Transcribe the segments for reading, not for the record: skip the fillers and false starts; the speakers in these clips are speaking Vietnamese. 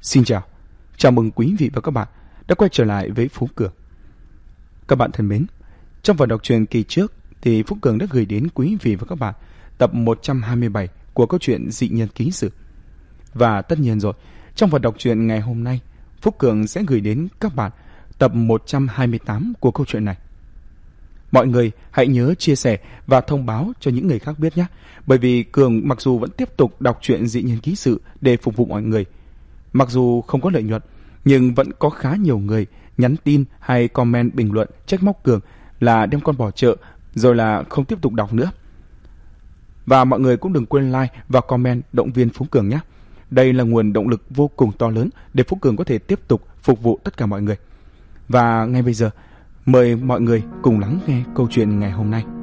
Xin chào mừng quý vị và các bạn đã quay trở lại với Phú Cường. Các bạn thân mến, trong phần đọc truyện kỳ trước thì Phú Cường đã gửi đến quý vị và các bạn tập 127 của câu chuyện Dị Nhân Ký Sự. Và tất nhiên rồi, trong phần đọc truyện ngày hôm nay, Phú Cường sẽ gửi đến các bạn tập 128 của câu chuyện này. Mọi người hãy nhớ chia sẻ và thông báo cho những người khác biết nhé. Bởi vì Cường mặc dù vẫn tiếp tục đọc truyện Dị Nhân Ký Sự để phục vụ mọi người, mặc dù không có lợi nhuận, nhưng vẫn có khá nhiều người nhắn tin hay comment bình luận trách móc Cường là đem con bỏ chợ rồi là không tiếp tục đọc nữa. Và mọi người cũng đừng quên like và comment động viên Phú Cường nhé. Đây là nguồn động lực vô cùng to lớn để Phú Cường có thể tiếp tục phục vụ tất cả mọi người. Và ngay bây giờ, mời mọi người cùng lắng nghe câu chuyện ngày hôm nay.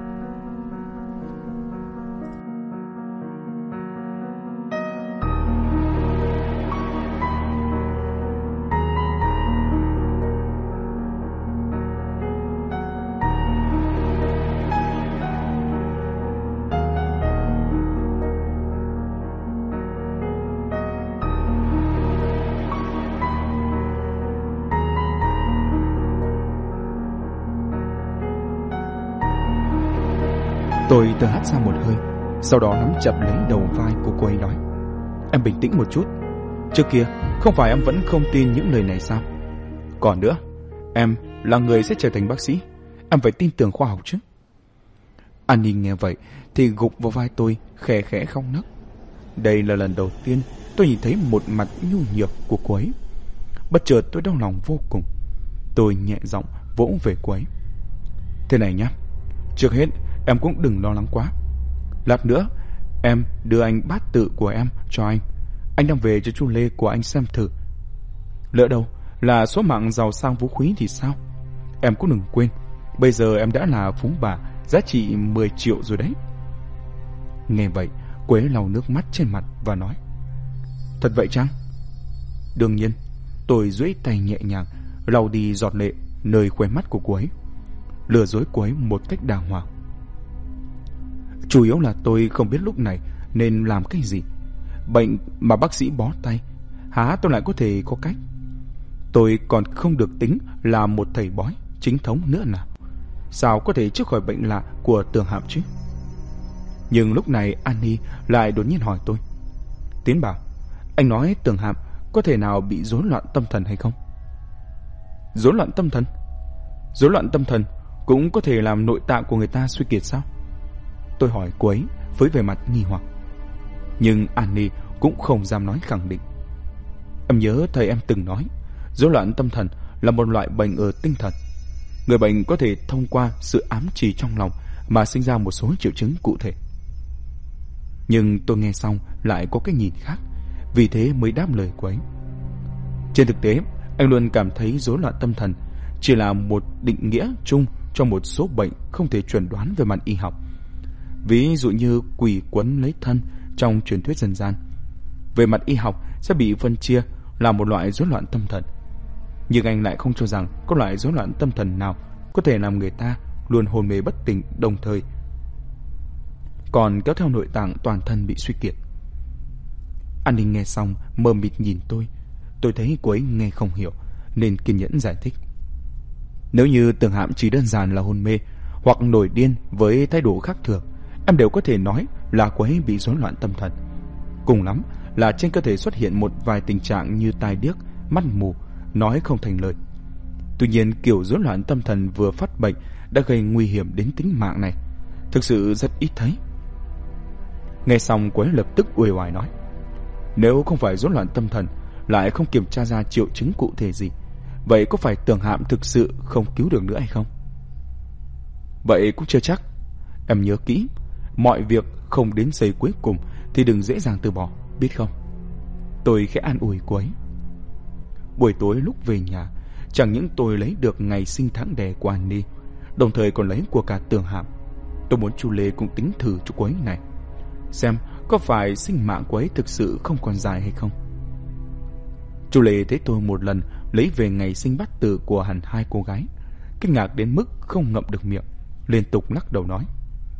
Tôi thở hắt ra một hơi, sau đó nắm chặt lấy đầu vai của cô ấy nói: "Em bình tĩnh một chút. Trước kia không phải em vẫn không tin những lời này sao? Còn nữa, em là người sẽ trở thành bác sĩ, em phải tin tưởng khoa học chứ." Annie nghe vậy thì gục vào vai tôi, khẽ khẽ khóc nấc. Đây là lần đầu tiên tôi nhìn thấy một mặt nhu nhược của cô ấy. Bất chợt tôi đau lòng vô cùng. Tôi nhẹ giọng vỗ về cô ấy: "Thế này nhá, trước hết em cũng đừng lo lắng quá. Lát nữa em đưa anh bát tự của em cho anh đem về cho chú Lê của anh xem thử. Lỡ đâu là số mạng giàu sang phú quý thì sao? Em cũng đừng quên, bây giờ em đã là phú bà giá trị 10 triệu rồi đấy." Nghe vậy, cô ấy lau nước mắt trên mặt và nói: "Thật vậy chăng?" Đương nhiên. Tôi duỗi tay nhẹ nhàng lau đi giọt lệ nơi khóe mắt của cô ấy, lừa dối cô ấy một cách đàng hoàng. Chủ yếu là tôi không biết lúc này nên làm cái gì. Bệnh mà bác sĩ bó tay, há tôi lại có thể có cách. Tôi còn không được tính là một thầy bói chính thống nữa nào, sao có thể chữa khỏi bệnh lạ của Tường Hạm chứ? Nhưng lúc này Annie lại đột nhiên hỏi tôi: "Tiến bảo, anh nói Tường Hạm có thể nào bị rối loạn tâm thần hay không?" Rối loạn tâm thần? Rối loạn tâm thần cũng có thể làm nội tạng của người ta suy kiệt sao? Tôi hỏi cô ấy với vẻ mặt nghi hoặc. Nhưng Annie cũng không dám nói khẳng định. Em nhớ thầy em từng nói, rối loạn tâm thần là một loại bệnh ở tinh thần. Người bệnh có thể thông qua sự ám chỉ trong lòng mà sinh ra một số triệu chứng cụ thể. Nhưng tôi nghe xong lại có cái nhìn khác, vì thế mới đáp lời cô ấy. Trên thực tế, anh luôn cảm thấy rối loạn tâm thần chỉ là một định nghĩa chung cho một số bệnh không thể chuẩn đoán về mặt y học. Ví dụ như quỷ quấn lấy thân trong truyền thuyết dân gian, về mặt y học sẽ bị phân chia là một loại rối loạn tâm thần. Nhưng anh lại không cho rằng có loại rối loạn tâm thần nào có thể làm người ta luôn hôn mê bất tỉnh, đồng thời còn kéo theo nội tạng toàn thân bị suy kiệt. An Ninh nghe xong mờ mịt nhìn tôi. Tôi thấy cô ấy nghe không hiểu nên kiên nhẫn giải thích: "Nếu như Tường Hạm chỉ đơn giản là hôn mê hoặc nổi điên với thái độ khác thường, em đều có thể nói là cô ấy bị rối loạn tâm thần. Cùng lắm là trên cơ thể xuất hiện một vài tình trạng như tai điếc, mắt mù, nói không thành lời. Tuy nhiên kiểu rối loạn tâm thần vừa phát bệnh đã gây nguy hiểm đến tính mạng này thực sự rất ít thấy." Nghe xong cô ấy lập tức uể oải nói: "Nếu không phải rối loạn tâm thần, lại không kiểm tra ra triệu chứng cụ thể gì, vậy có phải Tường Hạm thực sự không cứu được nữa hay không?" "Vậy cũng chưa chắc. Em nhớ kỹ, mọi việc không đến giây cuối cùng thì đừng dễ dàng từ bỏ, biết không?" Tôi khẽ an ủi cô ấy. Buổi tối lúc về nhà, chẳng những tôi lấy được ngày sinh tháng đẻ của Annie, đồng thời còn lấy của cả Tường Hạm. Tôi muốn chú Lê cũng tính thử cho cô ấy này, xem có phải sinh mạng cô ấy thực sự không còn dài hay không. Chú Lê thấy tôi một lần lấy về ngày sinh bát tự của hẳn hai cô gái, kinh ngạc đến mức không ngậm được miệng, liên tục lắc đầu nói: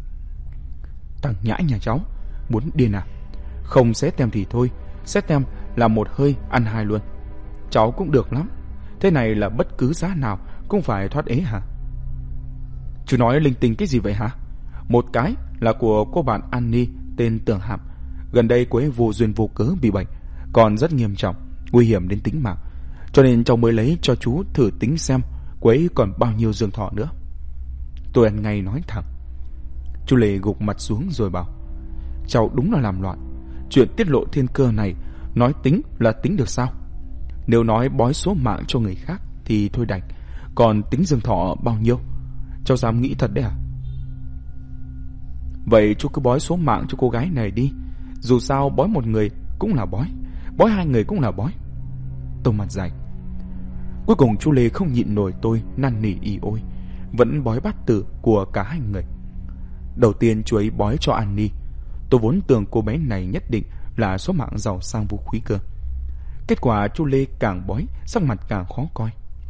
"Thằng nhãi nhà cháu muốn điên à? Không xé tem thì thôi, xé tem là một hơi ăn hai luôn. Cháu cũng được lắm. Thế này là bất cứ giá nào cũng phải thoát ế hả? Chú nói linh tinh cái gì vậy hả? Một cái là của cô bạn Annie tên Tưởng Hạm. Gần đây cô ấy vô duyên vô cớ bị bệnh, còn rất nghiêm trọng, nguy hiểm đến tính mạng. Cho nên cháu mới lấy cho chú thử tính xem cô ấy còn bao nhiêu dương thọ nữa. Tôi ăn ngay nói thẳng. Chú Lê gục mặt xuống rồi bảo: cháu đúng là làm loạn. Chuyện tiết lộ thiên cơ này nói tính là tính được sao? Nếu nói bói số mạng cho người khác thì thôi đành, còn tính dương thọ bao nhiêu, cháu dám nghĩ thật đấy à? Vậy chú cứ bói số mạng cho cô gái này đi. Dù sao bói một người cũng là bói, bói hai người cũng là bói. Tôi mặt dày. Cuối cùng chú Lê không nhịn nổi tôi năn nỉ ỉ ôi, vẫn bói bát tự của cả hai người. Đầu tiên chú ấy bói cho Annie. Tôi vốn tưởng cô bé này nhất định là số mạng giàu sang phú quý cơ. Kết quả chú Lê càng bói sắc mặt càng khó coi.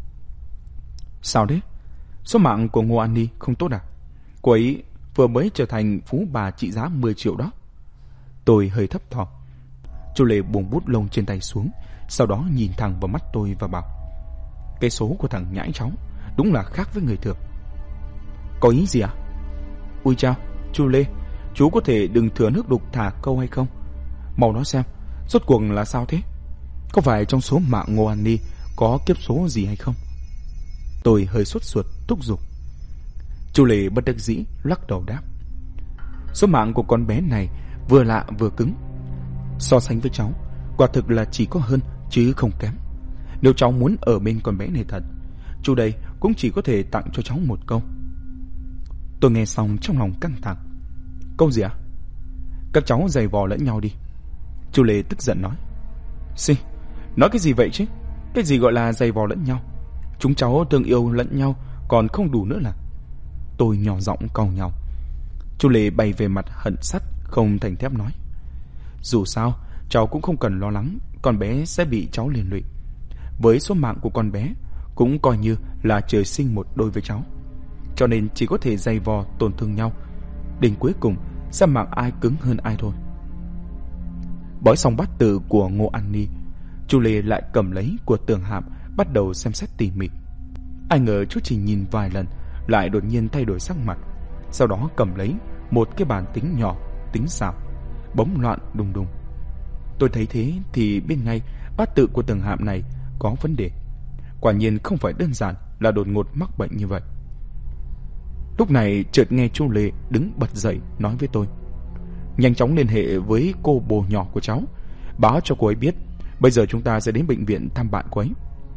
Sao đấy? Số mạng của Ngô Annie không tốt à? Cô ấy vừa mới trở thành phú bà trị giá 10 triệu đó. Tôi hơi thấp thỏm. Chú Lê buông bút lông trên tay xuống, sau đó nhìn thẳng vào mắt tôi và bảo: cái số của thằng nhãi cháu đúng là khác với người thường. Có ý gì à? Ui chao, chú Lê, chú có thể đừng thừa nước đục thả câu hay không? Mau nói xem, rốt cuộc là sao thế? Có phải trong số mạng Ngô Annie có kiếp số gì hay không? Tôi hơi sốt ruột thúc giục. Chú Lê bất đắc dĩ lắc đầu đáp: số mạng của con bé này vừa lạ vừa cứng. So sánh với cháu, quả thực là chỉ có hơn chứ không kém. Nếu cháu muốn ở bên con bé này thật, chú đây cũng chỉ có thể tặng cho cháu một câu. Tôi nghe xong trong lòng căng thẳng. Câu gì ạ? Các cháu giày vò lẫn nhau đi. Chú Lê tức giận nói. Xì, nói cái gì vậy chứ? Cái gì gọi là giày vò lẫn nhau? Chúng cháu thương yêu lẫn nhau còn không đủ nữa là? Tôi nhỏ giọng cau nhau. Chú Lê bay về mặt hận sắt không thành thép nói. Dù sao cháu cũng không cần lo lắng con bé sẽ bị cháu liên lụy. Với số mạng của con bé cũng coi như là trời sinh một đôi với cháu, cho nên chỉ có thể giày vò tổn thương nhau, đến cuối cùng xem mạng ai cứng hơn ai thôi. Bói xong bát tự của Ngô Annie, chú Lê lại cầm lấy của Tưởng Hạm bắt đầu xem xét tỉ mỉ. Ai ngờ chú chỉ nhìn vài lần lại đột nhiên thay đổi sắc mặt, sau đó cầm lấy một cái bàn tính nhỏ, tính xảo, bấm loạn đùng đùng. Tôi thấy thế thì biết ngay bát tự của Tưởng Hạm này có vấn đề. Quả nhiên không phải đơn giản là đột ngột mắc bệnh như vậy. Lúc này chợt nghe chú Lê đứng bật dậy nói với tôi: nhanh chóng liên hệ với cô bồ nhỏ của cháu, báo cho cô ấy biết bây giờ chúng ta sẽ đến bệnh viện thăm bạn cô ấy.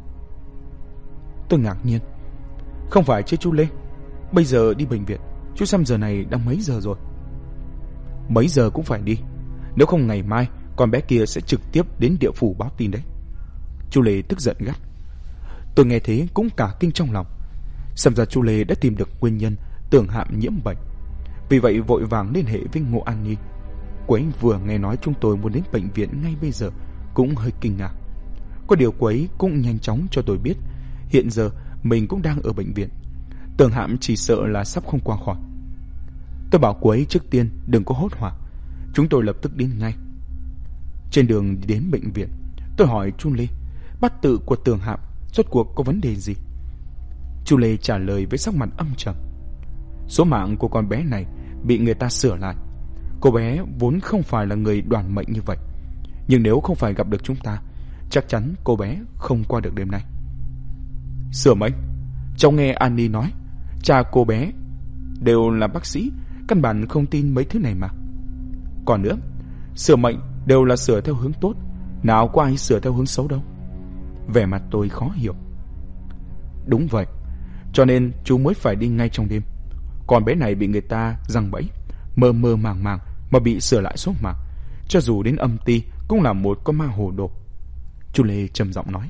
Tôi ngạc nhiên. Không phải chứ chú Lê, bây giờ đi bệnh viện? Chú xem giờ này đang mấy giờ rồi? Mấy giờ cũng phải đi, nếu không ngày mai con bé kia sẽ trực tiếp đến địa phủ báo tin đấy. Chú Lê tức giận gắt. Tôi nghe thế cũng cả kinh trong lòng. Xem ra chú Lê đã tìm được nguyên nhân Tưởng Hạm nhiễm bệnh, vì vậy vội vàng liên hệ với Ngô Annie. Cô ấy vừa nghe nói chúng tôi muốn đến bệnh viện ngay bây giờ cũng hơi kinh ngạc. Có điều cô ấy cũng nhanh chóng cho tôi biết hiện giờ mình cũng đang ở bệnh viện. Tưởng Hạm chỉ sợ là sắp không qua khỏi. Tôi bảo cô ấy trước tiên đừng có hốt hoảng, chúng tôi lập tức đến ngay. Trên đường đến bệnh viện, tôi hỏi chú Lê bát tự của Tưởng Hạm rốt cuộc có vấn đề gì. Chú Lê trả lời với sắc mặt âm trầm. Số mạng của con bé này bị người ta sửa lại. Cô bé vốn không phải là người đoạt mệnh như vậy, nhưng nếu không phải gặp được chúng ta, chắc chắn cô bé không qua được đêm nay. Sửa mệnh? Cháu nghe Annie nói cha cô bé đều là bác sĩ, căn bản không tin mấy thứ này mà. Còn nữa, sửa mệnh đều là sửa theo hướng tốt, nào có ai sửa theo hướng xấu đâu. Vẻ mặt tôi khó hiểu. Đúng vậy, cho nên chú mới phải đi ngay trong đêm. Con bé này bị người ta giăng bẫy, mơ mơ màng màng mà bị sửa lại số mạng, cho dù đến âm ty cũng là một con ma hồ đồ. Chú Lê trầm giọng nói.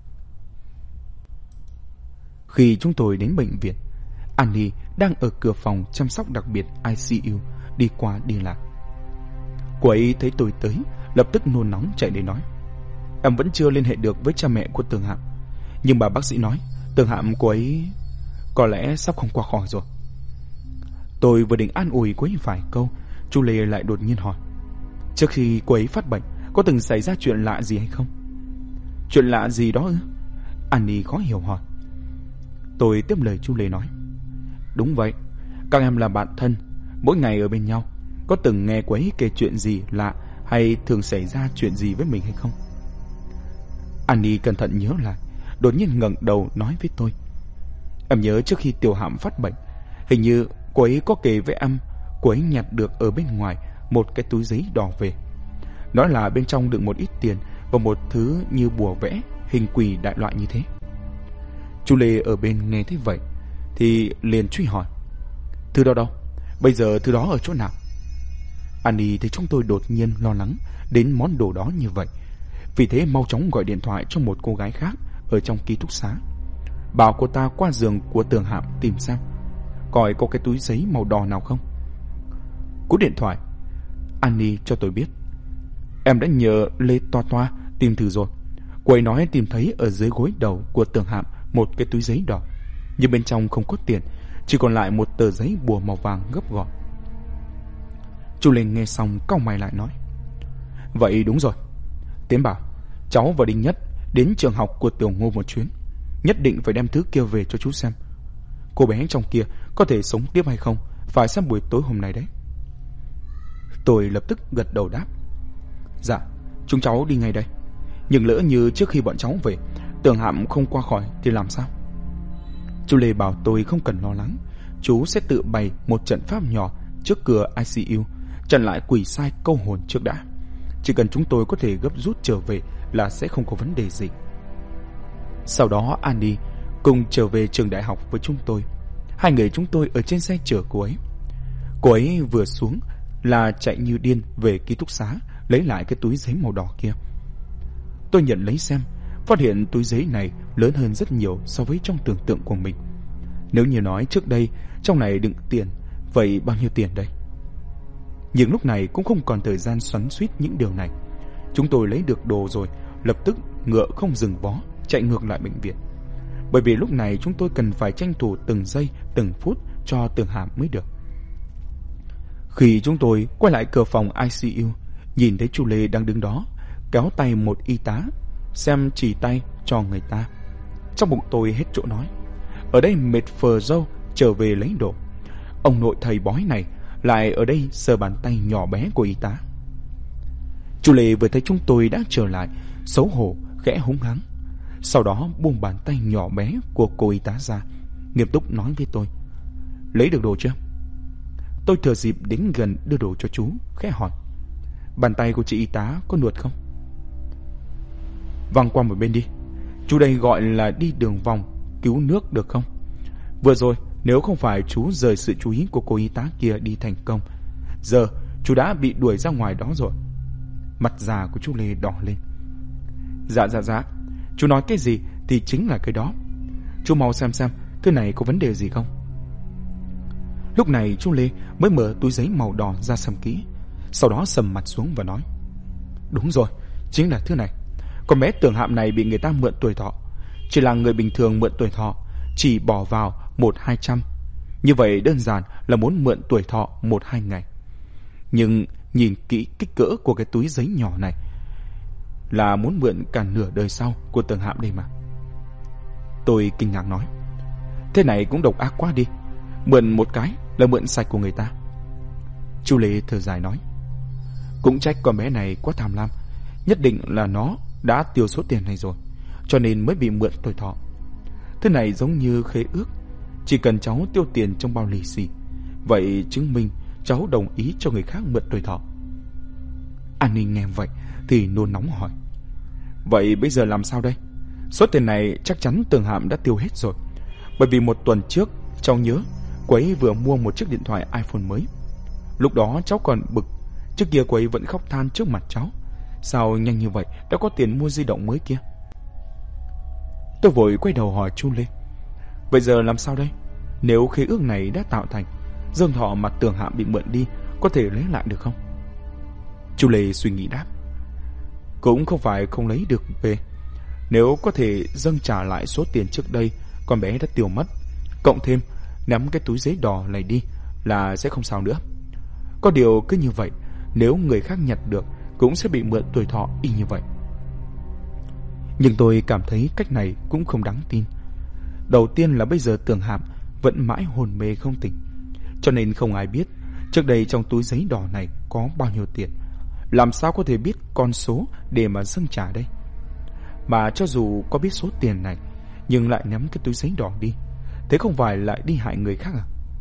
Khi chúng tôi đến bệnh viện, Annie đang ở cửa phòng chăm sóc đặc biệt ICU đi qua đi lại. Cô ấy thấy tôi tới, lập tức nôn nóng chạy đến nói: em vẫn chưa liên hệ được với cha mẹ của Tưởng Hạm, nhưng bà bác sĩ nói Tưởng Hạm cô ấy có lẽ sắp không qua khỏi rồi. Tôi vừa định an ủi cô ấy vài câu, chú Lê lại đột nhiên hỏi: trước khi cô ấy phát bệnh có từng xảy ra chuyện lạ gì hay không? Chuyện lạ gì đó ư? Annie khó hiểu hỏi. Tôi tiếp lời chú Lê nói. Đúng vậy, các em là bạn thân, mỗi ngày ở bên nhau. Có từng nghe cô ấy kể chuyện gì lạ hay thường xảy ra chuyện gì với mình hay không? Annie cẩn thận nhớ lại, đột nhiên ngẩng đầu nói với tôi. Em nhớ trước khi Tiểu Hạm phát bệnh, hình như cô ấy có kể với em cô ấy nhặt được ở bên ngoài một cái túi giấy đỏ về. Nói là bên trong đựng một ít tiền và một thứ như bùa vẽ, hình quỷ đại loại như thế. Chú Lê ở bên nghe thấy vậy thì liền truy hỏi. Thứ đó đâu? Bây giờ thứ đó ở chỗ nào? Annie thấy chúng tôi đột nhiên lo lắng đến món đồ đó như vậy, vì thế mau chóng gọi điện thoại cho một cô gái khác ở trong ký túc xá, bảo cô ta qua giường của Tường Hạm tìm xem coi có cái túi giấy màu đỏ nào không. Cú điện thoại, Annie cho tôi biết em đã nhờ Lê Toa Toa tìm thử rồi. Cô ấy nói tìm thấy ở dưới gối đầu của Tường Hạm một cái túi giấy đỏ, nhưng bên trong không có tiền, chỉ còn lại một tờ giấy bùa màu vàng gấp gọn. Chú Lê nghe xong cau mày lại nói. Vậy đúng rồi, Tiến bảo cháu và Đinh Nhất đến trường học của Tiểu Ngô một chuyến, nhất định phải đem thứ kia về cho chú xem. Cô bé trong kia có thể sống tiếp hay không, phải xem buổi tối hôm nay đấy. Tôi lập tức gật đầu đáp. Dạ, chúng cháu đi ngay đây. Nhưng lỡ như trước khi bọn cháu về, Tường Hạm không qua khỏi thì làm sao? Chú Lê bảo tôi không cần lo lắng, chú sẽ tự bày một trận pháp nhỏ trước cửa ICU, chặn lại quỷ sai câu hồn trước đã. Chỉ cần chúng tôi có thể gấp rút trở về là sẽ không có vấn đề gì. Sau đó Annie cùng trở về trường đại học với chúng tôi. Hai người chúng tôi ở trên xe chở cô ấy. Cô ấy vừa xuống là chạy như điên về ký túc xá lấy lại cái túi giấy màu đỏ kia. Tôi nhận lấy xem, phát hiện túi giấy này lớn hơn rất nhiều so với trong tưởng tượng của mình. Nếu như nói trước đây trong này đựng tiền, vậy bao nhiêu tiền đây? Nhưng lúc này cũng không còn thời gian xoắn xuýt những điều này. Chúng tôi lấy được đồ rồi, lập tức ngựa không dừng vó chạy ngược lại bệnh viện. Bởi vì lúc này chúng tôi cần phải tranh thủ từng giây từng phút cho Tường Hạm mới được. Khi chúng tôi quay lại cửa phòng ICU, nhìn thấy chú Lê đang đứng đó kéo tay một y tá, xem chỉ tay cho người ta. Trong bụng tôi hết chỗ nói. Ở đây mệt phờ dâu trở về lấy đồ, ông nội thầy bói này lại ở đây sờ bàn tay nhỏ bé của y tá. Chú Lê vừa thấy chúng tôi đã trở lại, xấu hổ khẽ húng hắng, sau đó buông bàn tay nhỏ bé của cô y tá ra, nghiêm túc nói với tôi. Lấy được đồ chưa? Tôi thừa dịp đến gần đưa đồ cho chú, khẽ hỏi. Bàn tay của chị y tá có nuột không? Văng qua một bên đi, chú đây gọi là đi đường vòng cứu nước được không? Vừa rồi nếu không phải chú rời sự chú ý của cô y tá kia đi thành công, giờ chú đã bị đuổi ra ngoài đó rồi. Mặt già của chú Lê đỏ lên. Dạ, chú nói cái gì thì chính là cái đó. Chú mau xem thứ này có vấn đề gì không. Lúc này chú Lê mới mở túi giấy màu đỏ ra xem kỹ, sau đó sầm mặt xuống và nói. Đúng rồi, chính là thứ này. Con bé Tường Hạm này bị người ta mượn tuổi thọ. Chỉ là người bình thường mượn tuổi thọ chỉ bỏ vào 1-200. Như vậy đơn giản là muốn mượn tuổi thọ 1-2 ngày. Nhưng nhìn kỹ kích cỡ của cái túi giấy nhỏ này là muốn mượn cả nửa đời sau của Tường Hạm đây mà. Tôi kinh ngạc nói. Thế này cũng độc ác quá đi. Mượn một cái là mượn sạch của người ta. Chú Lê thở dài nói. Cũng trách con bé này quá tham lam. Nhất định là nó đã tiêu số tiền này rồi, cho nên mới bị mượn tuổi thọ. Thứ này giống như khế ước, chỉ cần cháu tiêu tiền trong bao lì xì, vậy chứng minh cháu đồng ý cho người khác mượn tuổi thọ. An Ninh nghe vậy thì nôn nóng hỏi. Vậy bây giờ làm sao đây? Số tiền này chắc chắn Tường Hạm đã tiêu hết rồi. Bởi vì 1 tuần trước cháu nhớ cô ấy vừa mua một chiếc điện thoại iPhone mới. Lúc đó cháu còn bực, trước kia cô ấy vẫn khóc than trước mặt cháu. Sao nhanh như vậy đã có tiền mua di động mới kia? Tôi vội quay đầu hỏi chú Lê. Vậy giờ làm sao đây? Nếu khế ước này đã tạo thành, dương thọ mà Tường Hạm bị mượn đi có thể lấy lại được không? Chú Lê suy nghĩ đáp. Cũng không phải không lấy được về. Nếu có thể dâng trả lại số tiền trước đây con bé đã tiêu mất, cộng thêm nắm cái túi giấy đỏ này đi là sẽ không sao nữa. Có điều cứ như vậy, nếu người khác nhặt được cũng sẽ bị mượn tuổi thọ y như vậy. Nhưng tôi cảm thấy cách này cũng không đáng tin. Đầu tiên là bây giờ Tưởng Hạm vẫn mãi hôn mê không tỉnh, cho nên không ai biết trước đây trong túi giấy đỏ này có bao nhiêu tiền. Làm sao có thể biết con số để mà dâng trả đây? Mà cho dù có biết số tiền này, nhưng lại ném cái túi giấy đỏ đi, thế không phải lại đi hại người khác à?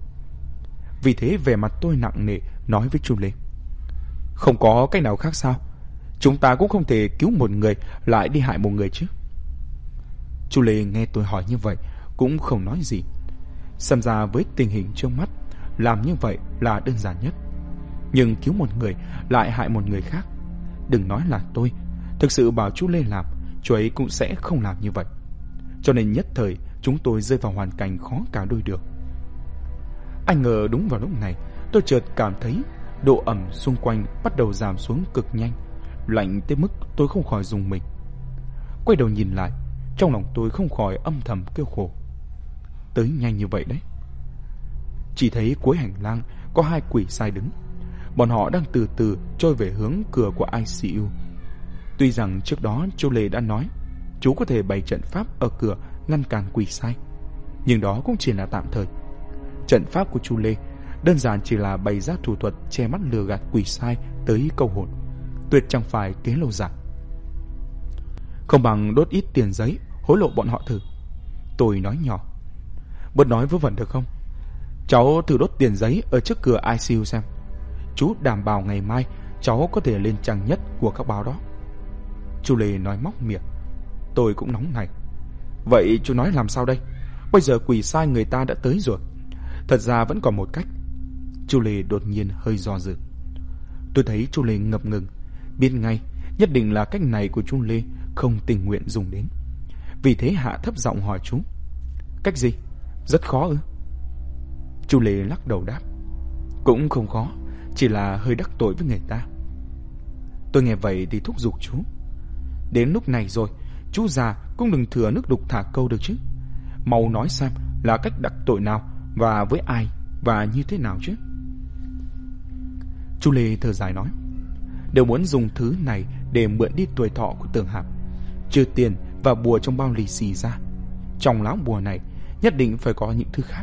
Vì thế vẻ mặt tôi nặng nề nói với Chu Lê: không có cách nào khác sao? Chúng ta cũng không thể cứu một người lại đi hại một người chứ. Chu Lê nghe tôi hỏi như vậy cũng không nói gì. Xem ra với tình hình trước mắt, làm như vậy là đơn giản nhất. Nhưng cứu một người lại hại một người khác, đừng nói là tôi, thực sự bảo Chu Lê làm, chú ấy cũng sẽ không làm như vậy. Cho nên nhất thời chúng tôi rơi vào hoàn cảnh khó cả đôi được. Ai ngờ đúng vào lúc này, tôi chợt cảm thấy độ ẩm xung quanh bắt đầu giảm xuống cực nhanh, lạnh tới mức tôi không khỏi rùng mình. Quay đầu nhìn lại, trong lòng tôi không khỏi âm thầm kêu khổ. Tới nhanh như vậy đấy. Chỉ thấy cuối hành lang có hai quỷ sai đứng. Bọn họ đang từ từ trôi về hướng cửa của ICU. Tuy rằng trước đó Chu Lê đã nói chú có thể bày trận pháp ở cửa ngăn cản quỷ sai, nhưng đó cũng chỉ là tạm thời. Trận pháp của Chu Lê đơn giản chỉ là bày ra thủ thuật che mắt lừa gạt quỷ sai tới câu hồn, tuyệt chẳng phải kế lâu dài. Không bằng đốt ít tiền giấy hối lộ bọn họ thử. Tôi nói nhỏ: bớt nói vớ vẩn được không? Cháu thử đốt tiền giấy ở trước cửa ICU xem. Chú đảm bảo ngày mai cháu có thể lên trang nhất của các báo đó. Chu Lê nói móc miệng. Tôi cũng nóng này. Vậy chú nói làm sao đây? Bây giờ quỷ sai người ta đã tới rồi. Thật ra vẫn còn một cách. Chu Lê đột nhiên hơi do dự. Tôi thấy Chu Lê ngập ngừng, biết ngay nhất định là cách này của Chu Lê không tình nguyện dùng đến. Vì thế hạ thấp giọng hỏi chú: cách gì? Rất khó ư? Chu Lê lắc đầu đáp: cũng không khó, chỉ là hơi đắc tội với người ta. Tôi nghe vậy thì thúc giục chú: đến lúc này rồi, chú già cũng đừng thừa nước đục thả câu được chứ. Mau nói xem là cách đắc tội nào, và với ai, và như thế nào chứ. Chu Lê thở dài nói: đều muốn dùng thứ này để mượn đi tuổi thọ của Tưởng Hạm, trừ tiền và bùa trong bao lì xì ra, trong lá bùa này nhất định phải có những thứ khác.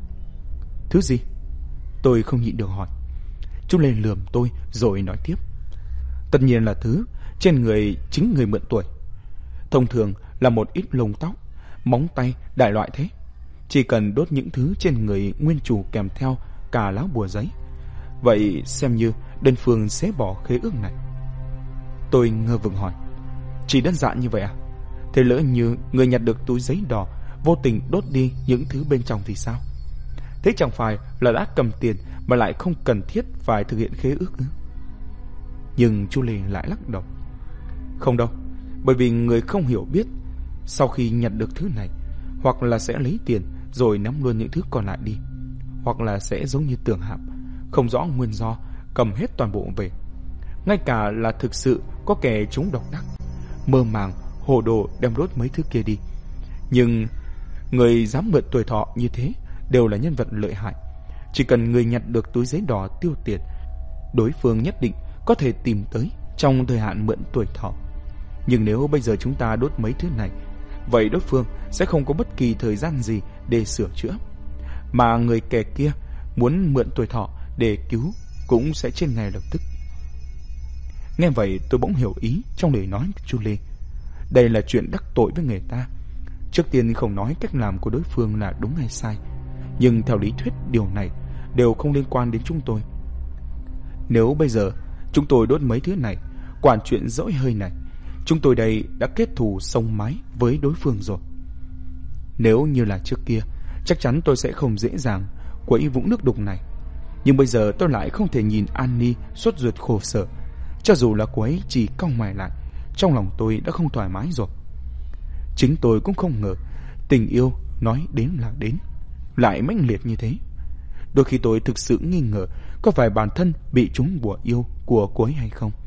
Thứ gì? Tôi không nhịn được hỏi. Chu Lê lườm tôi rồi nói tiếp: tất nhiên là thứ trên người chính người mượn tuổi. Thông thường là một ít lông tóc, móng tay, đại loại thế. Chỉ cần đốt những thứ trên người nguyên chủ kèm theo cả lá bùa giấy, vậy xem như đơn phương xé bỏ khế ước này. Tôi ngơ vực hỏi: chỉ đơn giản như vậy à? Thế lỡ như người nhặt được túi giấy đỏ vô tình đốt đi những thứ bên trong thì sao? Thế chẳng phải là đã cầm tiền mà lại không cần thiết phải thực hiện khế ước ư? Nhưng Chu Lê lại lắc đầu: không đâu, bởi vì người không hiểu biết sau khi nhặt được thứ này, hoặc là sẽ lấy tiền rồi nắm luôn những thứ còn lại đi, hoặc là sẽ giống như Tưởng Hạm, không rõ nguyên do cầm hết toàn bộ về. Ngay cả là thực sự có kẻ chúng độc đắc, mơ màng hồ đồ đem đốt mấy thứ kia đi. Nhưng người dám mượn tuổi thọ như thế đều là nhân vật lợi hại. Chỉ cần người nhặt được túi giấy đỏ tiêu tiền, đối phương nhất định có thể tìm tới trong thời hạn mượn tuổi thọ. Nhưng nếu bây giờ chúng ta đốt mấy thứ này, vậy đối phương sẽ không có bất kỳ thời gian gì để sửa chữa, mà người kẻ kia muốn mượn tuổi thọ để cứu cũng sẽ trên ngay lập tức. Nghe vậy tôi bỗng hiểu ý trong lời nói của Chu Lê. Đây là chuyện đắc tội với người ta. Trước tiên không nói cách làm của đối phương là đúng hay sai, nhưng theo lý thuyết điều này đều không liên quan đến chúng tôi. Nếu bây giờ chúng tôi đốt mấy thứ này, quản chuyện dỗi hơi này, chúng tôi đây đã kết thù sông mái với đối phương rồi. Nếu như là trước kia, chắc chắn tôi sẽ không dễ dàng quấy vũng nước đục này. Nhưng bây giờ tôi lại không thể nhìn Annie sốt ruột khổ sở. Cho dù là cô ấy chỉ cau mày lại, trong lòng tôi đã không thoải mái rồi. Chính tôi cũng không ngờ tình yêu nói đến là đến, lại mãnh liệt như thế. Đôi khi tôi thực sự nghi ngờ có phải bản thân bị trúng bùa yêu của cô ấy hay không.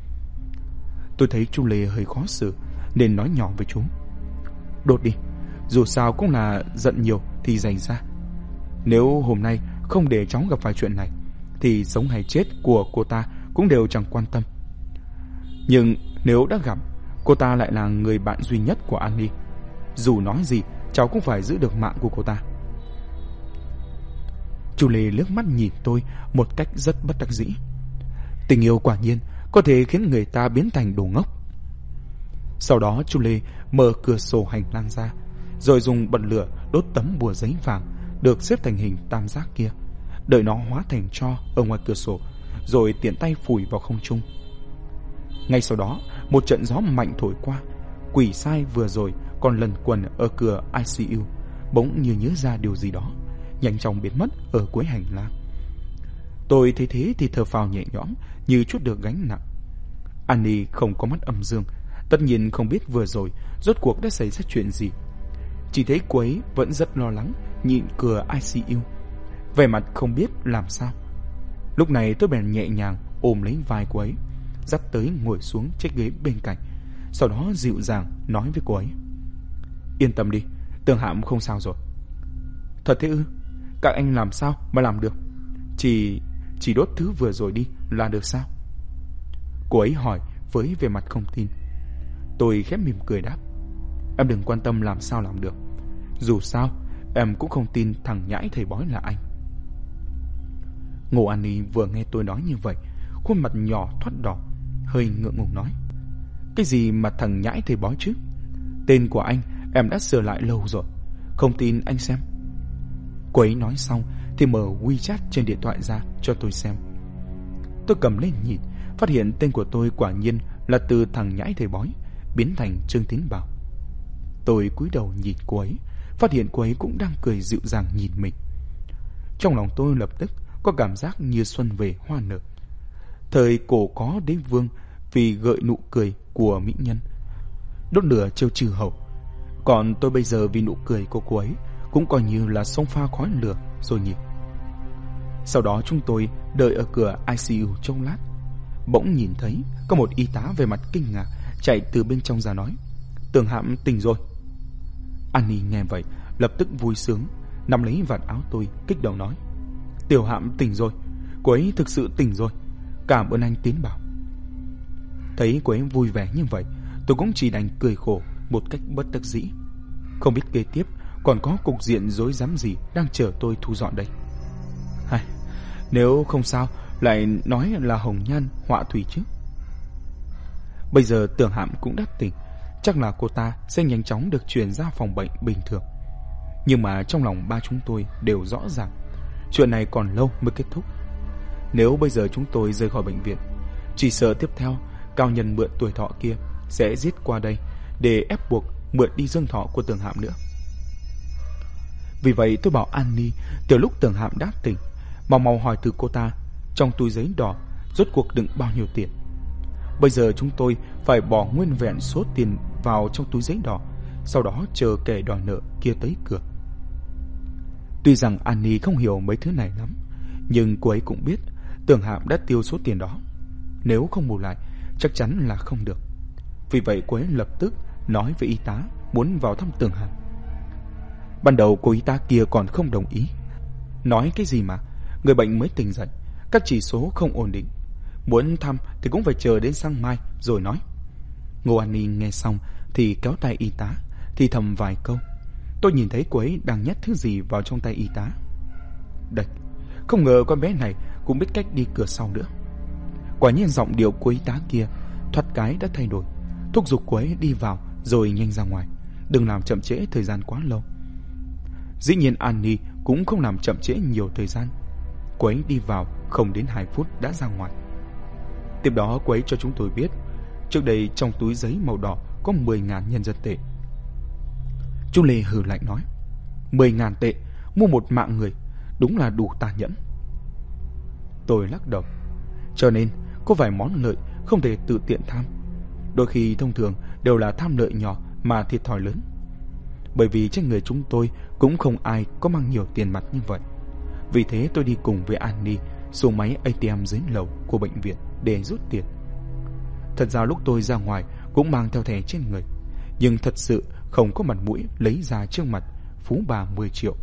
Tôi thấy Chu Lê hơi khó xử nên nói nhỏ với chú: đốt đi, dù sao cũng là giận nhiều thì dành ra. Nếu hôm nay không để cháu gặp phải chuyện này thì sống hay chết của cô ta cũng đều chẳng quan tâm. Nhưng nếu đã gặp, cô ta lại là người bạn duy nhất của Annie. Dù nói gì, cháu cũng phải giữ được mạng của cô ta. Julie liếc mắt nhìn tôi một cách rất bất đắc dĩ. Tình yêu quả nhiên có thể khiến người ta biến thành đồ ngốc. Sau đó Julie mở cửa sổ hành lang ra, rồi dùng bật lửa đốt tấm bùa giấy vàng được xếp thành hình tam giác kia, đợi nó hóa thành tro ở ngoài cửa sổ, rồi tiện tay phủi vào không trung. Ngay sau đó, một trận gió mạnh thổi qua. Quỷ sai vừa rồi còn lần quần ở cửa ICU bỗng như nhớ ra điều gì đó, nhanh chóng biến mất ở cuối hành lang. Tôi thấy thế thì thở phào nhẹ nhõm, như chút được gánh nặng. Annie không có mắt âm dương, tất nhiên không biết vừa rồi rốt cuộc đã xảy ra chuyện gì. Chỉ thấy cô ấy vẫn rất lo lắng nhìn cửa ICU, vẻ mặt không biết làm sao. Lúc này tôi bèn nhẹ nhàng ôm lấy vai cô ấy, dắt tới ngồi xuống chiếc ghế bên cạnh, sau đó dịu dàng nói với cô ấy: Yên tâm đi, Tường Hạm không sao rồi. Thật thế ư? Các anh làm sao mà làm được? Chỉ đốt thứ vừa rồi đi là được sao? Cô ấy hỏi với vẻ mặt không tin. Tôi khép mỉm cười đáp: Em đừng quan tâm làm sao làm được. Dù sao em cũng không tin thằng nhãi thầy bói là anh. Ngô Annie vừa nghe tôi nói như vậy, khuôn mặt nhỏ thoát đỏ, hơi ngượng ngùng nói: Cái gì mà thằng nhãi thầy bói chứ? Tên của anh em đã sửa lại lâu rồi, không tin anh xem. Cô ấy nói xong thì mở WeChat trên điện thoại ra cho tôi xem. Tôi cầm lên nhìn, phát hiện tên của tôi quả nhiên là từ thằng nhãi thầy bói biến thành Trương Tín Bảo. Tôi cúi đầu nhìn cô ấy, phát hiện cô ấy cũng đang cười dịu dàng nhìn mình. Trong lòng tôi lập tức có cảm giác như xuân về hoa nở. Thời cổ có đế vương vì gợi nụ cười của mỹ nhân, đốt lửa trêu trừ hậu. Còn tôi bây giờ vì nụ cười của cô ấy cũng coi như là xông pha khói lửa rồi nhỉ. Sau đó chúng tôi đợi ở cửa ICU trong lát. Bỗng nhìn thấy có một y tá về mặt kinh ngạc chạy từ bên trong ra nói: Tường Hạm tỉnh rồi. Annie nghe vậy lập tức vui sướng, nắm lấy vạt áo tôi kích động nói: Tiểu Hạm tỉnh rồi, cô ấy thực sự tỉnh rồi, cảm ơn anh Tín Bảo. Thấy cô ấy vui vẻ như vậy, tôi cũng chỉ đành cười khổ một cách bất đắc dĩ. Không biết kế tiếp còn có cục diện rối rắm gì đang chờ tôi thu dọn đây. Nếu không sao lại nói là hồng nhan họa thủy chứ. Bây giờ Tường Hạm cũng đã tỉnh, chắc là cô ta sẽ nhanh chóng được chuyển ra phòng bệnh bình thường. Nhưng mà trong lòng ba chúng tôi đều rõ ràng chuyện này còn lâu mới kết thúc. Nếu bây giờ chúng tôi rời khỏi bệnh viện, chỉ sợ tiếp theo cao nhân mượn tuổi thọ kia sẽ giết qua đây để ép buộc mượn đi dương thọ của Tường Hạm nữa. Vì vậy tôi bảo Annie từ lúc Tường Hạm đã tỉnh, mau hỏi từ cô ta trong túi giấy đỏ rốt cuộc đựng bao nhiêu tiền. Bây giờ chúng tôi phải bỏ nguyên vẹn số tiền vào trong túi giấy đỏ, sau đó chờ kẻ đòi nợ kia tới cửa. Tuy rằng Annie không hiểu mấy thứ này lắm, nhưng cô ấy cũng biết Tường Hạm đã tiêu số tiền đó, nếu không bù lại chắc chắn là không được. Vì vậy cô ấy lập tức nói với y tá muốn vào thăm Tường Hạm. Ban đầu cô y tá kia còn không đồng ý, nói cái gì mà người bệnh mới tỉnh dậy, các chỉ số không ổn định, muốn thăm thì cũng phải chờ đến sáng mai rồi nói. Ngô Annie nghe xong thì kéo tay y tá, thì thầm vài câu. Tôi nhìn thấy cô ấy đang nhét thứ gì vào trong tay y tá. Đạch, không ngờ con bé này cũng biết cách đi cửa sau nữa. Quả nhiên giọng điệu của y tá kia thoát cái đã thay đổi, thúc giục cô ấy đi vào rồi nhanh ra ngoài, đừng làm chậm trễ thời gian quá lâu. Dĩ nhiên Annie cũng không làm chậm trễ nhiều thời gian. Cô ấy đi vào không đến 2 phút đã ra ngoài. Tiếp đó cô ấy cho chúng tôi biết trước đây trong túi giấy màu đỏ có 10.000 nhân dân tệ. Chú Lê hừ lạnh nói: 10.000 tệ mua một mạng người, đúng là đủ tàn nhẫn. Tôi lắc đầu. Cho nên có vài món lợi không thể tự tiện tham. Đôi khi thông thường đều là tham lợi nhỏ mà thiệt thòi lớn. Bởi vì trên người chúng tôi cũng không ai có mang nhiều tiền mặt như vậy. Vì thế tôi đi cùng với Annie xuống máy ATM dưới lầu của bệnh viện để rút tiền. Thật ra lúc tôi ra ngoài cũng mang theo thẻ trên người, nhưng thật sự không có mặt mũi lấy ra trước mặt phú bà 10 triệu.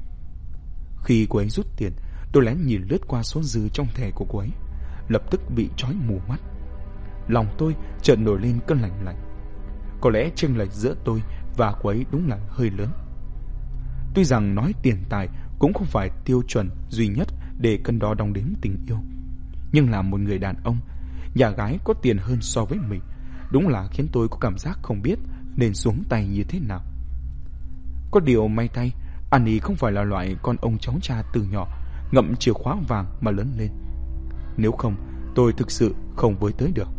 Khi cô ấy rút tiền, tôi lén nhìn lướt qua số dư trong thẻ của cô ấy, lập tức bị chói mù mắt. lòng tôi chợt nổi lên cơn lạnh lạnh. Có lẽ chênh lệch giữa tôi và cô ấy đúng là hơi lớn. Tuy rằng nói tiền tài cũng không phải tiêu chuẩn duy nhất để cân đo đong đếm tình yêu, nhưng là một người đàn ông, nhà gái có tiền hơn so với mình, đúng là khiến tôi có cảm giác không biết nên xuống tay như thế nào. Có điều may thay, Annie không phải là loại con ông cháu cha từ nhỏ ngậm chìa khóa vàng mà lớn lên. Nếu không, tôi thực sự không với tới được.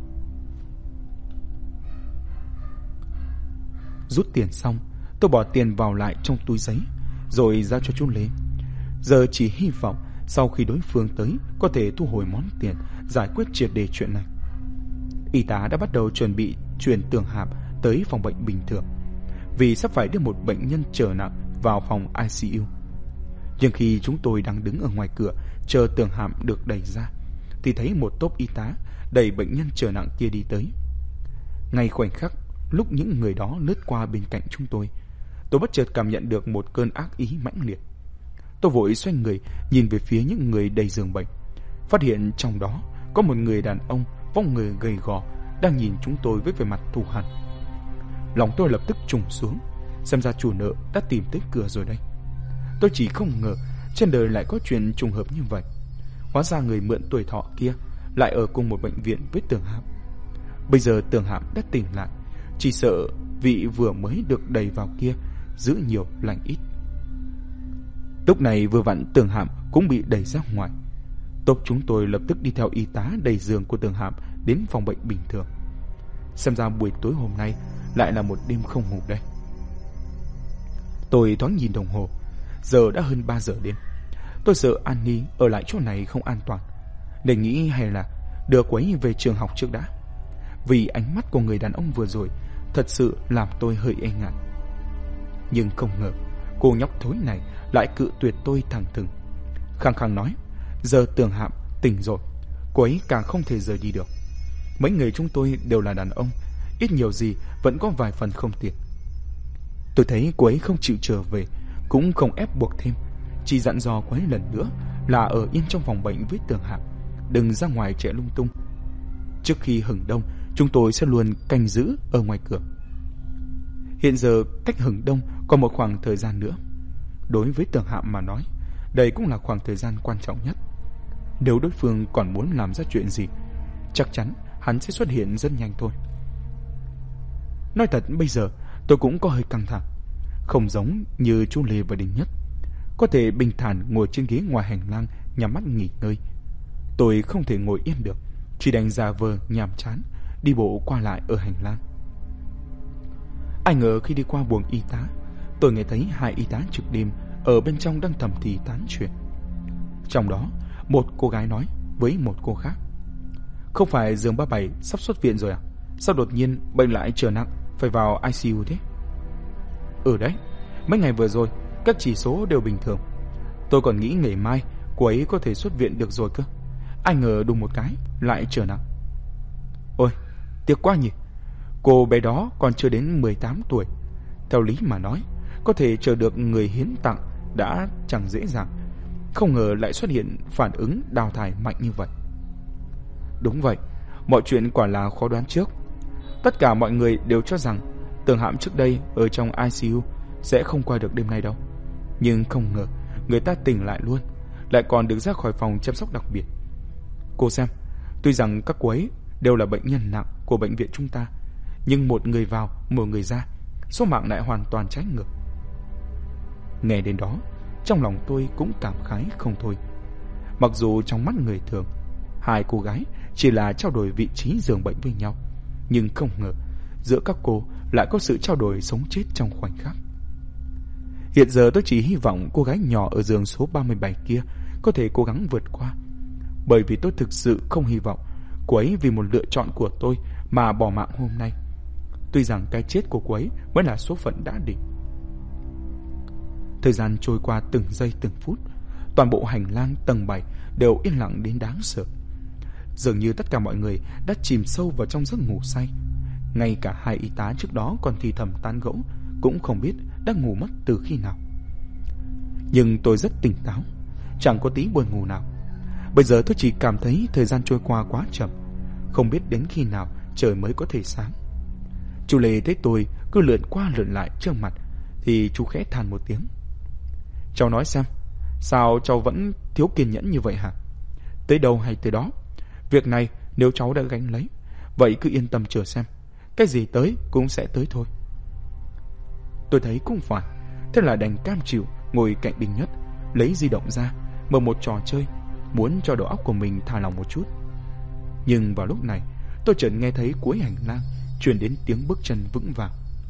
Rút tiền xong, tôi bỏ tiền vào lại trong túi giấy, rồi giao cho chú Lê. Giờ chỉ hy vọng sau khi đối phương tới có thể thu hồi món tiền, giải quyết triệt để chuyện này. Y tá đã bắt đầu chuẩn bị chuyển Tường Hạp tới phòng bệnh bình thường, vì sắp phải đưa một bệnh nhân trở nặng vào phòng ICU. Nhưng khi chúng tôi đang đứng ở ngoài cửa chờ Tường Hạp được đẩy ra, thì thấy một tốp y tá đẩy bệnh nhân trở nặng kia đi tới. Ngay khoảnh khắc lúc những người đó lướt qua bên cạnh chúng tôi bất chợt cảm nhận được một cơn ác ý mãnh liệt. Tôi vội xoay người nhìn về phía những người đầy giường bệnh, phát hiện trong đó có một người đàn ông vóc người gầy gò đang nhìn chúng tôi với vẻ mặt thù hằn. Lòng tôi lập tức trùng xuống, xem ra chủ nợ đã tìm tới cửa rồi đây. Tôi chỉ không ngờ trên đời lại có chuyện trùng hợp như vậy. Hóa ra người mượn tuổi thọ kia lại ở cùng một bệnh viện với Tường Hạp. Bây giờ Tường Hạp đã tỉnh lại, chỉ sợ vị vừa mới được đẩy vào kia giữ nhiều lành ít. Lúc này vừa vặn Tường Hạp cũng bị đẩy ra ngoài. Tốp chúng tôi lập tức đi theo y tá đầy giường của Tường Hạp đến phòng bệnh bình thường. Xem ra buổi tối hôm nay lại là một đêm không ngủ đây. Tôi thoáng nhìn đồng hồ, giờ đã hơn 3 giờ đêm. Tôi sợ Annie ở lại chỗ này không an toàn, nên nghĩ hay là đưa cô ấy về trường học trước đã. Vì ánh mắt của người đàn ông vừa rồi thật sự làm tôi hơi e ngại. Nhưng không ngờ cô nhóc thối này lại cự tuyệt tôi thẳng thừng, khăng khăng nói giờ Tường Hạp tỉnh rồi, cô ấy càng không thể rời đi được. Mấy người chúng tôi đều là đàn ông, ít nhiều gì vẫn có vài phần không tiện. Tôi thấy cô ấy không chịu trở về, cũng không ép buộc thêm, chỉ dặn dò cô ấy lần nữa là ở yên trong phòng bệnh với Tường Hạp, đừng ra ngoài chạy lung tung. Trước khi hừng đông, chúng tôi sẽ luôn canh giữ ở ngoài cửa. Hiện giờ cách hừng đông còn một khoảng thời gian nữa. Đối với Tường Hạp mà nói, đây cũng là khoảng thời gian quan trọng nhất. Nếu đối phương còn muốn làm ra chuyện gì, chắc chắn hắn sẽ xuất hiện rất nhanh thôi. Nói thật, bây giờ tôi cũng có hơi căng thẳng, không giống như chú Lê và Đình Nhất có thể bình thản ngồi trên ghế ngoài hành lang nhắm mắt nghỉ ngơi. Tôi không thể ngồi yên được, chỉ đành giả vờ nhàm chán đi bộ qua lại ở hành lang. Ai ngờ khi đi qua buồng y tá, tôi nghe thấy hai y tá trực đêm ở bên trong đang thầm thì tán chuyện. Trong đó, một cô gái nói với một cô khác: "Không phải giường 37 sắp xuất viện rồi à? Sao đột nhiên bệnh lại trở nặng, phải vào ICU thế?" Đấy, mấy ngày vừa rồi các chỉ số đều bình thường. Tôi còn nghĩ ngày mai cô ấy có thể xuất viện được rồi cơ. Ai ngờ đùng một cái lại trở nặng. Ôi, tiếc quá nhỉ. Cô bé đó còn chưa đến 18 tuổi. Theo lý mà nói, có thể chờ được người hiến tặng đã chẳng dễ dàng. Không ngờ lại xuất hiện phản ứng đào thải mạnh như vậy. Đúng vậy, mọi chuyện quả là khó đoán trước. Tất cả mọi người đều cho rằng Tường Hạp trước đây ở trong ICU sẽ không qua được đêm nay đâu. Nhưng không ngờ người ta tỉnh lại luôn, lại còn được ra khỏi phòng chăm sóc đặc biệt. Cô xem, tuy rằng các cô ấy đều là bệnh nhân nặng của bệnh viện chúng ta, nhưng một người vào, một người ra, số mạng lại hoàn toàn trái ngược. Nghe đến đó, trong lòng tôi cũng cảm khái không thôi. Mặc dù trong mắt người thường, hai cô gái chỉ là trao đổi vị trí giường bệnh với nhau, nhưng không ngờ giữa các cô lại có sự trao đổi sống chết trong khoảnh khắc. Hiện giờ tôi chỉ hy vọng cô gái nhỏ ở giường số 37 kia có thể cố gắng vượt qua, bởi vì tôi thực sự không hy vọng cô ấy vì một lựa chọn của tôi mà bỏ mạng hôm nay. Tuy rằng cái chết của cô ấy mới là số phận đã định. Thời gian trôi qua từng giây từng phút, toàn bộ hành lang tầng 7 đều yên lặng đến đáng sợ. Dường như tất cả mọi người đã chìm sâu vào trong giấc ngủ say. Ngay cả hai y tá trước đó còn thì thầm tán gẫu cũng không biết đã ngủ mất từ khi nào. Nhưng tôi rất tỉnh táo, chẳng có tí buồn ngủ nào. Bây giờ tôi chỉ cảm thấy thời gian trôi qua quá chậm, không biết đến khi nào trời mới có thể sáng. Chú Lê thấy tôi cứ lượn qua lượn lại trước mặt thì chú khẽ than một tiếng. Cháu nói xem, sao cháu vẫn thiếu kiên nhẫn như vậy hả? Tới đâu hay tới đó. Việc này nếu cháu đã gánh lấy, vậy cứ yên tâm chờ xem. Cái gì tới cũng sẽ tới thôi. Tôi thấy cũng phải, thế là đành cam chịu ngồi cạnh Đinh Nhất, lấy di động ra, mở một trò chơi, muốn cho đầu óc của mình thả lỏng một chút. Nhưng vào lúc này, tôi chợt nghe thấy cuối hành lang truyền đến tiếng bước chân vững vàng.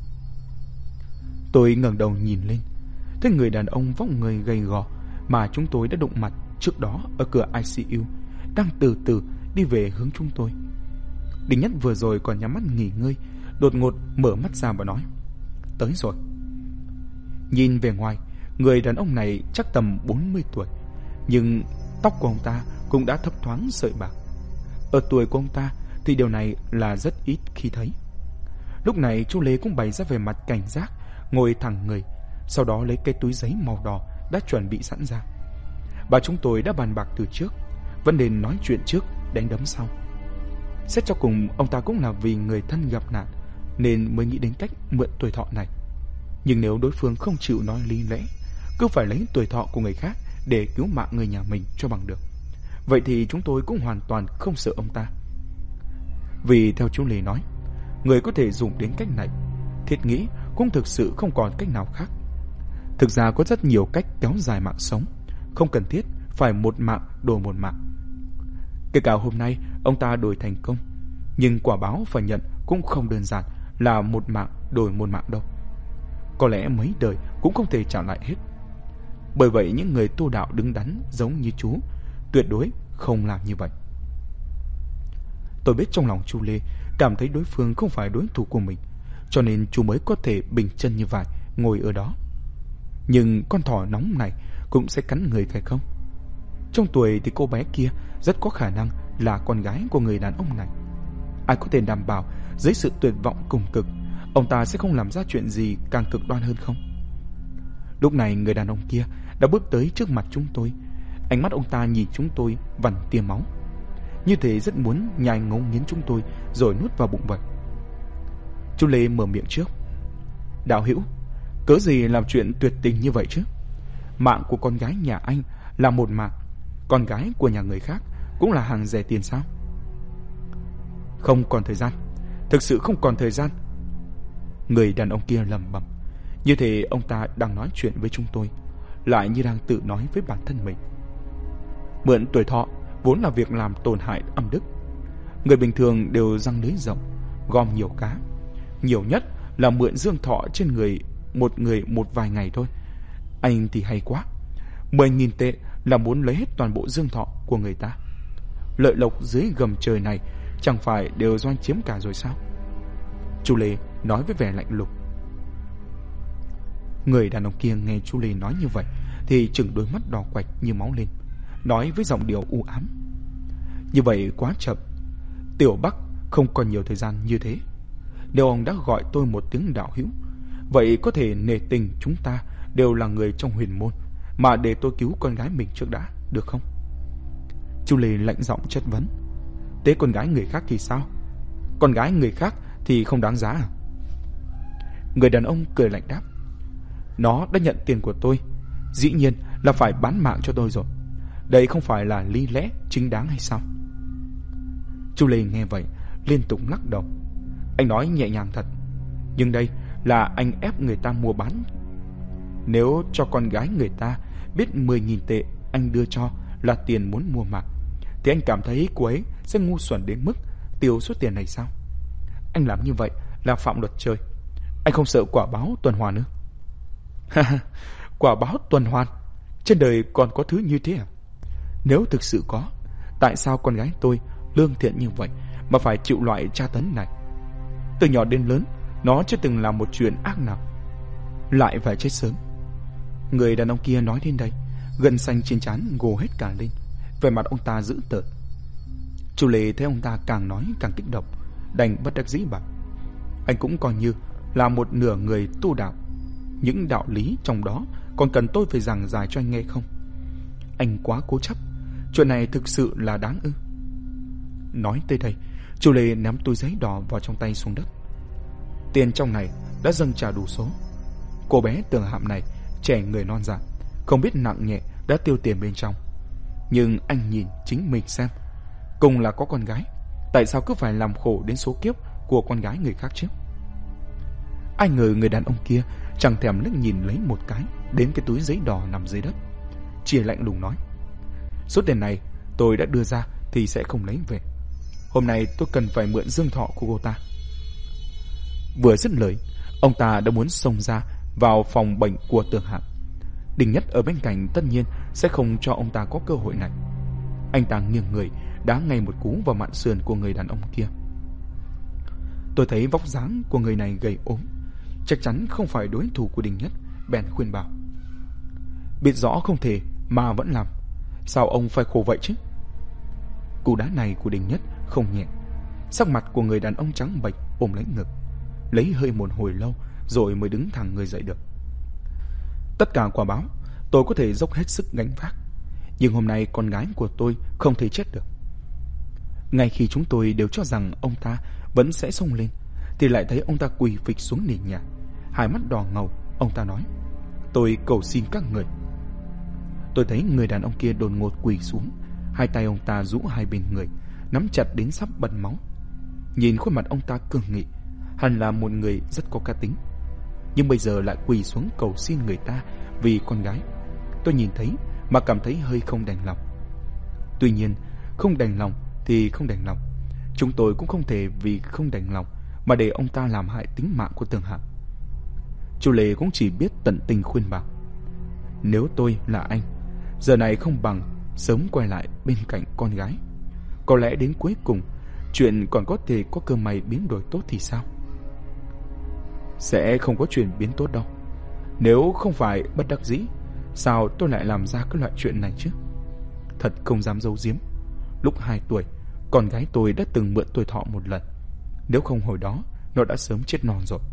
Tôi ngẩng đầu nhìn lên, thấy người đàn ông vóc người gầy gò mà chúng tôi đã đụng mặt trước đó ở cửa ICU đang từ từ đi về hướng chúng tôi. Đinh Nhất vừa rồi còn nhắm mắt nghỉ ngơi, đột ngột mở mắt ra và nói: tới rồi. Nhìn về ngoài, người đàn ông này chắc tầm 40 tuổi, nhưng tóc của ông ta cũng đã thấp thoáng sợi bạc. Ở tuổi của ông ta thì điều này là rất ít khi thấy. Lúc này chú Lê cũng bày ra về mặt cảnh giác, ngồi thẳng người, sau đó lấy cái túi giấy màu đỏ đã chuẩn bị sẵn ra. Bà chúng tôi đã bàn bạc từ trước, vẫn nên nói chuyện trước, đánh đấm sau. Xét cho cùng, ông ta cũng là vì người thân gặp nạn nên mới nghĩ đến cách mượn tuổi thọ này. Nhưng nếu đối phương không chịu nói lý lẽ, cứ phải lấy tuổi thọ của người khác để cứu mạng người nhà mình cho bằng được, vậy thì chúng tôi cũng hoàn toàn không sợ ông ta. Vì theo chú Lê nói, người có thể dùng đến cách này, thiết nghĩ cũng thực sự không còn cách nào khác. Thực ra có rất nhiều cách kéo dài mạng sống, không cần thiết phải một mạng đổi một mạng. Kể cả hôm nay ông ta đổi thành công, nhưng quả báo phải nhận cũng không đơn giản là một mạng đổi một mạng đâu. Có lẽ mấy đời cũng không thể trả lại hết. Bởi vậy những người tu đạo đứng đắn giống như chú tuyệt đối không làm như vậy. Tôi biết trong lòng chú Lê cảm thấy đối phương không phải đối thủ của mình, cho nên chú mới có thể bình chân như vậy ngồi ở đó. Nhưng con thỏ nóng này cũng sẽ cắn người phải không? Trong tuổi thì cô bé kia rất có khả năng là con gái của người đàn ông này. Ai có thể đảm bảo dưới sự tuyệt vọng cùng cực, ông ta sẽ không làm ra chuyện gì càng cực đoan hơn không? Lúc này người đàn ông kia đã bước tới trước mặt chúng tôi. Ánh mắt ông ta nhìn chúng tôi vằn tia máu, như thế rất muốn nhai ngấu nghiến chúng tôi rồi nuốt vào bụng vậy. Chú Lê mở miệng trước: đạo hữu, cớ gì làm chuyện tuyệt tình như vậy chứ? Mạng của con gái nhà anh là một mạng, con gái của nhà người khác cũng là hàng rẻ tiền sao? Không còn thời gian, thực sự không còn thời gian. Người đàn ông kia lẩm bẩm, như thế ông ta đang nói chuyện với chúng tôi, lại như đang tự nói với bản thân mình. Mượn tuổi thọ vốn là việc làm tổn hại âm đức. Người bình thường đều giăng lưới rộng, gom nhiều cá. Nhiều nhất là mượn dương thọ trên người một vài ngày thôi. Anh thì hay quá, 10.000 tệ là muốn lấy hết toàn bộ dương thọ của người ta. Lợi lộc dưới gầm trời này chẳng phải đều do anh chiếm cả rồi sao? Chú Lê nói với vẻ lạnh lùng. Người đàn ông kia nghe chú Lê nói như vậy thì chừng đôi mắt đỏ quạch như máu lên, nói với giọng điệu u ám: như vậy quá chậm, Tiểu Bắc không còn nhiều thời gian như thế. Nếu ông đã gọi tôi một tiếng đạo hữu, vậy có thể nể tình chúng ta đều là người trong huyền môn mà để tôi cứu con gái mình trước đã, được không? Chú Lê lạnh giọng chất vấn. Thế con gái người khác thì sao? Con gái người khác thì không đáng giá à? Người đàn ông cười lạnh đáp. Nó đã nhận tiền của tôi, dĩ nhiên là phải bán mạng cho tôi rồi. Đây không phải là lý lẽ chính đáng hay sao? Chú Lê nghe vậy liên tục lắc đầu. Anh nói nhẹ nhàng thật, nhưng đây là anh ép người ta mua bán. Nếu cho con gái người ta biết 10.000 tệ anh đưa cho là tiền muốn mua mạng, thì anh cảm thấy cô ấy sẽ ngu xuẩn đến mức tiêu số tiền này sao? Anh làm như vậy là phạm luật trời. Anh không sợ quả báo tuần hoàn nữa? Quả báo tuần hoàn? Trên đời còn có thứ như thế à? Nếu thực sự có, tại sao con gái tôi lương thiện như vậy mà phải chịu loại tra tấn này? Từ nhỏ đến lớn, nó chưa từng làm một chuyện ác nào, lại phải chết sớm. Người đàn ông kia nói đến đây, gân xanh trên trán gồ hết cả lên, vẻ mặt ông ta dữ tợn. Chú Lê thấy ông ta càng nói càng kích động, đành bất đắc dĩ bảo: anh cũng coi như là một nửa người tu đạo, những đạo lý trong đó còn cần tôi phải giảng giải cho anh nghe không? Anh quá cố chấp, chuyện này thực sự là đáng ư? Nói tới đây, Chu Lê ném túi giấy đỏ vào trong tay xuống đất. Tiền trong này đã dâng trả đủ số. Cô bé Tường Hạm này trẻ người non dạ, không biết nặng nhẹ đã tiêu tiền bên trong. Nhưng anh nhìn chính mình xem, cùng là có con gái, tại sao cứ phải làm khổ đến số kiếp của con gái người khác chứ? Ai ngờ người đàn ông kia chẳng thèm liếc nhìn lấy một cái đến cái túi giấy đỏ nằm dưới đất, chỉ lạnh lùng nói: số tiền này tôi đã đưa ra thì sẽ không lấy về. Hôm nay tôi cần phải mượn dương thọ của cô ta. Vừa dứt lời, ông ta đã muốn xông ra vào phòng bệnh của Tường Hạm. Đình Nhất ở bên cạnh tất nhiên sẽ không cho ông ta có cơ hội này. Anh ta nghiêng người đá ngay một cú vào mạn sườn của người đàn ông kia. Tôi thấy vóc dáng của người này gầy ốm, chắc chắn không phải đối thủ của Đình Nhất, bèn khuyên bảo: biết rõ không thể mà vẫn làm, sao ông phải khổ vậy chứ? Cú đá này của Đình Nhất không nhẹ. Sắc mặt của người đàn ông trắng bệch, ôm lấy ngực, lấy hơi một hồi lâu rồi mới đứng thẳng người dậy được. Tất cả quả báo tôi có thể dốc hết sức gánh vác, nhưng hôm nay con gái của tôi không thể chết được. Ngay khi chúng tôi đều cho rằng ông ta vẫn sẽ xông lên, thì lại thấy ông ta quỳ phịch xuống nền nhà, hai mắt đỏ ngầu. Ông ta nói: tôi cầu xin các người. Tôi thấy người đàn ông kia đột ngột quỳ xuống, hai tay ông ta rũ hai bên người, nắm chặt đến sắp bật máu. Nhìn khuôn mặt ông ta cương nghị, hẳn là một người rất có cá tính, nhưng bây giờ lại quỳ xuống cầu xin người ta vì con gái. Tôi nhìn thấy mà cảm thấy hơi không đành lòng. Tuy nhiên, không đành lòng thì không đành lòng, chúng tôi cũng không thể vì không đành lòng mà để ông ta làm hại tính mạng của Tường Hạm. Chu Lê cũng chỉ biết tận tình khuyên bảo: nếu tôi là anh, giờ này không bằng sớm quay lại bên cạnh con gái. Có lẽ đến cuối cùng chuyện còn có thể có cơ may biến đổi tốt thì sao? Sẽ không có chuyện biến tốt đâu. Nếu không phải bất đắc dĩ, sao tôi lại làm ra cái loại chuyện này chứ? Thật không dám giấu giếm, lúc 2 tuổi, con gái tôi đã từng mượn tuổi thọ một lần. Nếu không hồi đó, nó đã sớm chết non rồi.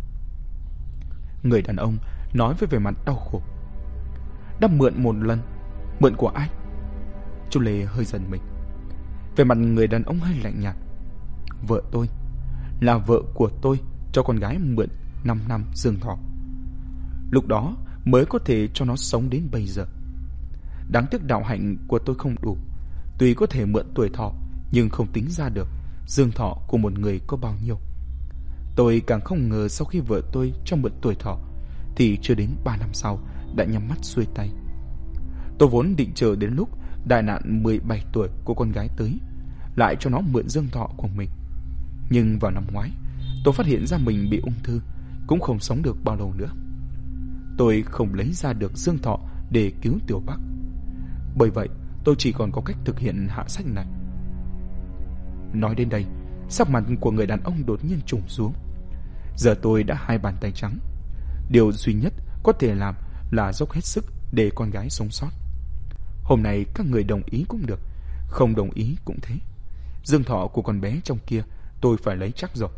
Người đàn ông nói với vẻ mặt đau khổ. Đã mượn một lần? Mượn của ai? Chu Lê hơi giận mình. Về mặt người đàn ông hơi lạnh nhạt. Vợ tôi, là vợ của tôi cho con gái mượn 5 năm dương thọ. Lúc đó mới có thể cho nó sống đến bây giờ. Đáng tiếc đạo hạnh của tôi không đủ. Tuy có thể mượn tuổi thọ, nhưng không tính ra được dương thọ của một người có bao nhiêu. Tôi càng không ngờ sau khi vợ tôi cho mượn tuổi thọ thì chưa đến 3 năm sau đã nhắm mắt xuôi tay. Tôi vốn định chờ đến lúc đại nạn 17 tuổi của con gái tới, lại cho nó mượn dương thọ của mình. Nhưng vào năm ngoái, tôi phát hiện ra mình bị ung thư, cũng không sống được bao lâu nữa. Tôi không lấy ra được dương thọ để cứu Tiểu Bắc. Bởi vậy, tôi chỉ còn có cách thực hiện hạ sách này. Nói đến đây, sắc mặt của người đàn ông đột nhiên trùng xuống. Giờ tôi đã 2 bàn tay trắng. Điều duy nhất có thể làm là dốc hết sức để con gái sống sót. Hôm nay các người đồng ý cũng được, không đồng ý cũng thế. Dương thọ của con bé trong kia tôi phải lấy chắc rồi.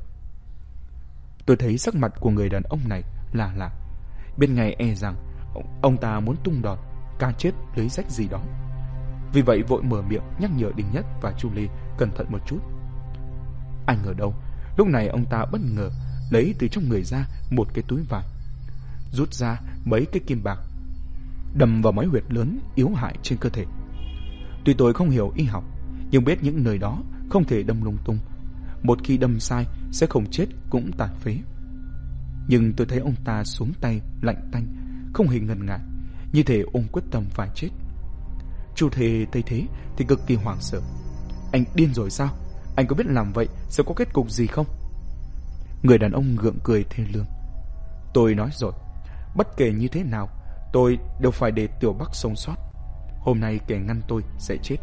Tôi thấy sắc mặt của người đàn ông này là lạ. Bên ngay e rằng ông ta muốn tung đòn, cá chết lưới rách gì đó. Vì vậy vội mở miệng nhắc nhở Đình Nhất và Chu Lê cẩn thận một chút. Ai ngờ đâu, lúc này ông ta bất ngờ lấy từ trong người ra một cái túi vải, rút ra mấy cái kim bạc, đâm vào mấy huyệt lớn yếu hại trên cơ thể. Tuy tôi không hiểu y học, nhưng biết những nơi đó không thể đâm lung tung. Một khi đâm sai sẽ không chết cũng tàn phế. Nhưng tôi thấy ông ta xuống tay lạnh tanh, không hề ngần ngại, như thể ông quyết tâm phải chết. Chu Thề thấy thế thì cực kỳ hoảng sợ. Anh điên rồi sao? Anh có biết làm vậy sẽ có kết cục gì không? Người đàn ông gượng cười thê lương. Tôi nói rồi, bất kể như thế nào, tôi đều phải để Tiểu Bắc sống sót. Hôm nay kẻ ngăn tôi sẽ chết.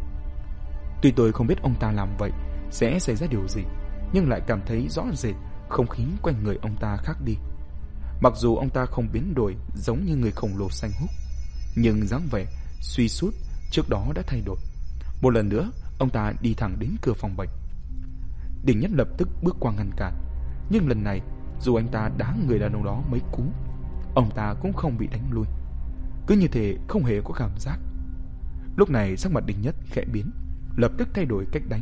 Tuy tôi không biết ông ta làm vậy sẽ xảy ra điều gì, nhưng lại cảm thấy rõ rệt không khí quanh người ông ta khác đi. Mặc dù ông ta không biến đổi giống như người khổng lồ xanh húc, nhưng dáng vẻ suy sút trước đó đã thay đổi. Một lần nữa, ông ta đi thẳng đến cửa phòng bệnh. Đình Nhất lập tức bước qua ngăn cản, nhưng lần này dù anh ta đá người đàn ông đó mấy cú, ông ta cũng không bị đánh lui, cứ như thể không hề có cảm giác. Lúc này sắc mặt Đình Nhất khẽ biến, lập tức thay đổi cách đánh,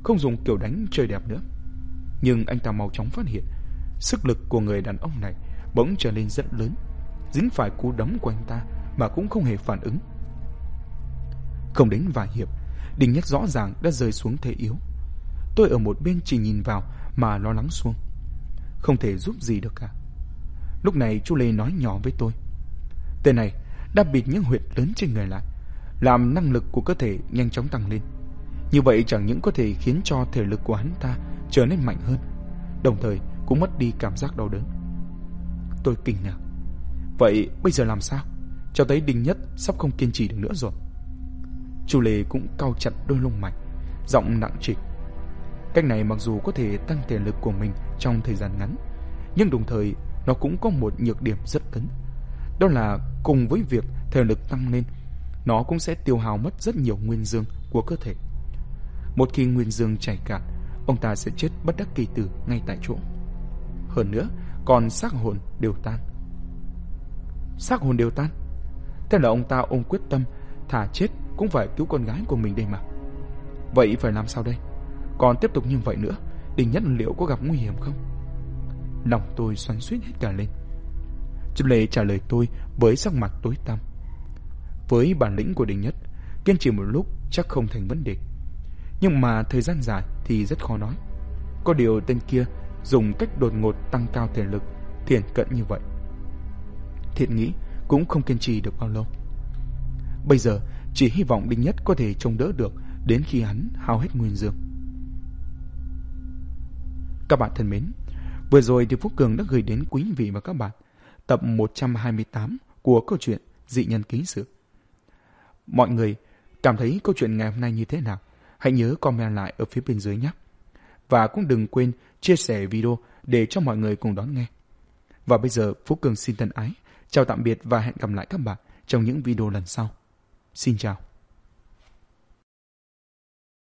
không dùng kiểu đánh chơi đẹp nữa. Nhưng anh ta mau chóng phát hiện sức lực của người đàn ông này bỗng trở nên rất lớn, dính phải cú đấm của anh ta mà cũng không hề phản ứng. Không đến vài hiệp, Đinh Nhất rõ ràng đã rơi xuống thế yếu. Tôi ở một bên chỉ nhìn vào mà lo lắng xuống, không thể giúp gì được cả. Lúc này chú Lê nói nhỏ với tôi: tên này đã bịt những huyệt lớn trên người lại, làm năng lực của cơ thể nhanh chóng tăng lên. Như vậy chẳng những có thể khiến cho thể lực của hắn ta trở nên mạnh hơn, đồng thời cũng mất đi cảm giác đau đớn. Tôi kinh ngạc. Vậy bây giờ làm sao? Cho thấy Đinh Nhất sắp không kiên trì được nữa rồi. Chú Lê cũng cau chặt đôi lông mày, giọng nặng trịch. Cách này mặc dù có thể tăng thể lực của mình trong thời gian ngắn, nhưng đồng thời nó cũng có một nhược điểm rất lớn. Đó là cùng với việc thể lực tăng lên, nó cũng sẽ tiêu hao mất rất nhiều nguyên dương của cơ thể. Một khi nguyên dương chảy cạn, ông ta sẽ chết bất đắc kỳ tử ngay tại chỗ. Hơn nữa, còn xác hồn đều tan. Xác hồn đều tan? Thế là ông ta ôm quyết tâm thà chết cũng phải cứu con gái của mình đây mà. Vậy phải làm sao đây? Còn tiếp tục như vậy nữa, Đinh Nhất liệu có gặp nguy hiểm không? Lòng tôi xoắn xuýt hết cả lên. Chú Lê trả lời tôi với sắc mặt tối tăm. Với bản lĩnh của Đinh Nhất, kiên trì một lúc chắc không thành vấn đề, nhưng mà thời gian dài thì rất khó nói. Có điều tên kia dùng cách đột ngột tăng cao thể lực thiển cận như vậy, Thiện nghĩ cũng không kiên trì được bao lâu. Bây giờ chỉ hy vọng Đinh Nhất có thể chống đỡ được đến khi hắn hao hết nguyên dương. Các bạn thân mến, vừa rồi thì Phú Cường đã gửi đến quý vị và các bạn tập 128 của câu chuyện Dị Nhân Ký Sự. Mọi người cảm thấy câu chuyện ngày hôm nay như thế nào? Hãy nhớ comment lại ở phía bên dưới nhé. Và cũng đừng quên chia sẻ video để cho mọi người cùng đón nghe. Và bây giờ Phú Cường xin thân ái chào tạm biệt và hẹn gặp lại các bạn trong những video lần sau. Xin chào.